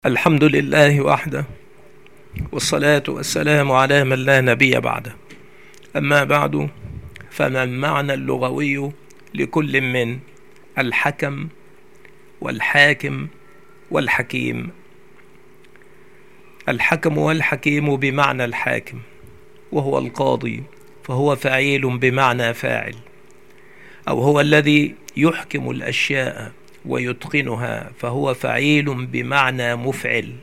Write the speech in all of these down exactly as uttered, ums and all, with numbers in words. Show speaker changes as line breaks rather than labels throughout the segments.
الحمد لله وحده، والصلاة والسلام على من لا نبي بعده. أما بعد، فما المعنى اللغوي لكل من الحكم والحاكم والحكيم؟ الحكم والحكيم بمعنى الحاكم، وهو القاضي، فهو فعيل بمعنى فاعل، أو هو الذي يحكم الأشياء ويتقنها، فهو فعيل بمعنى مفعل.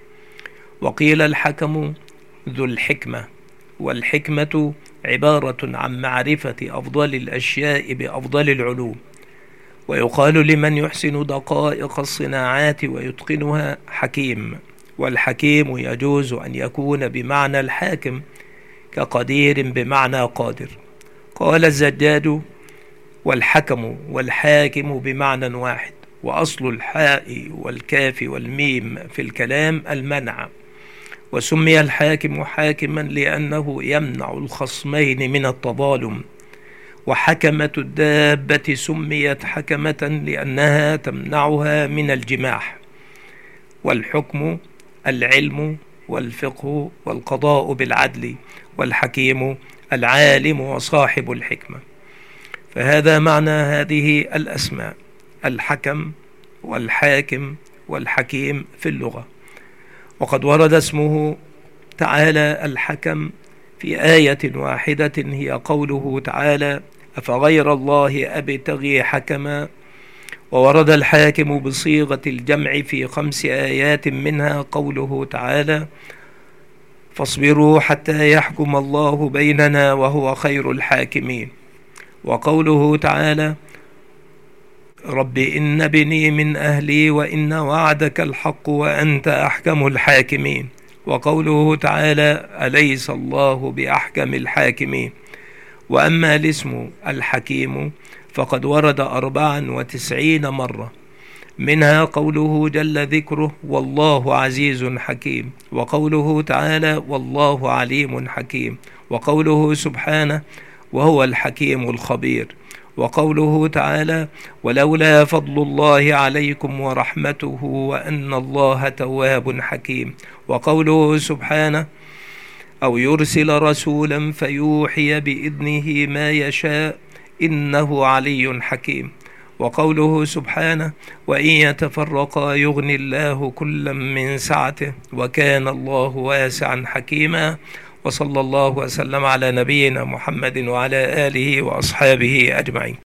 وقيل الحكم ذو الحكمة، والحكمة عبارة عن معرفة أفضل الأشياء بأفضل العلوم. ويقال لمن يحسن دقائق الصناعات ويتقنها حكيم. والحكيم يجوز أن يكون بمعنى الحاكم، كقدير بمعنى قادر. قال الزجاج: والحكم والحاكم بمعنى واحد، وأصل الحاء والكاف والميم في الكلام المنع. وسمي الحاكم حاكما لأنه يمنع الخصمين من التظالم. وحكمة الدابة سميت حكمة لأنها تمنعها من الجماح. والحكم العلم والفقه والقضاء بالعدل، والحكيم العالم وصاحب الحكمة. فهذا معنى هذه الأسماء: الحكم والحاكم والحكيم في اللغة. وقد ورد اسمه تعالى الحكم في آية واحدة، هي قوله تعالى: أفغير الله أبتغي حكما. وورد الحاكم بصيغة الجمع في خمس آيات، منها قوله تعالى: فاصبروا حتى يحكم الله بيننا وهو خير الحاكمين. وقوله تعالى: رب إن ابني من أهلي وإن وعدك الحق وأنت أحكم الحاكمين. وقوله تعالى: أليس الله بأحكم الحاكمين. وأما الاسم الحكيم فقد ورد أربعا وتسعين مرة، منها قوله جل ذكره: والله عزيز حكيم. وقوله تعالى: والله عليم حكيم. وقوله سبحانه: وهو الحكيم الخبير. وقوله تعالى: ولولا فضل الله عليكم ورحمته وأن الله تواب حكيم. وقوله سبحانه: أو يرسل رسولا فيوحي بإذنه ما يشاء إنه علي حكيم. وقوله سبحانه: وإن يتفرقا يغني الله كلا من سعته وكان الله واسعا حكيما. وصلى الله وسلم على نبينا محمد وعلى آله وأصحابه أجمعين.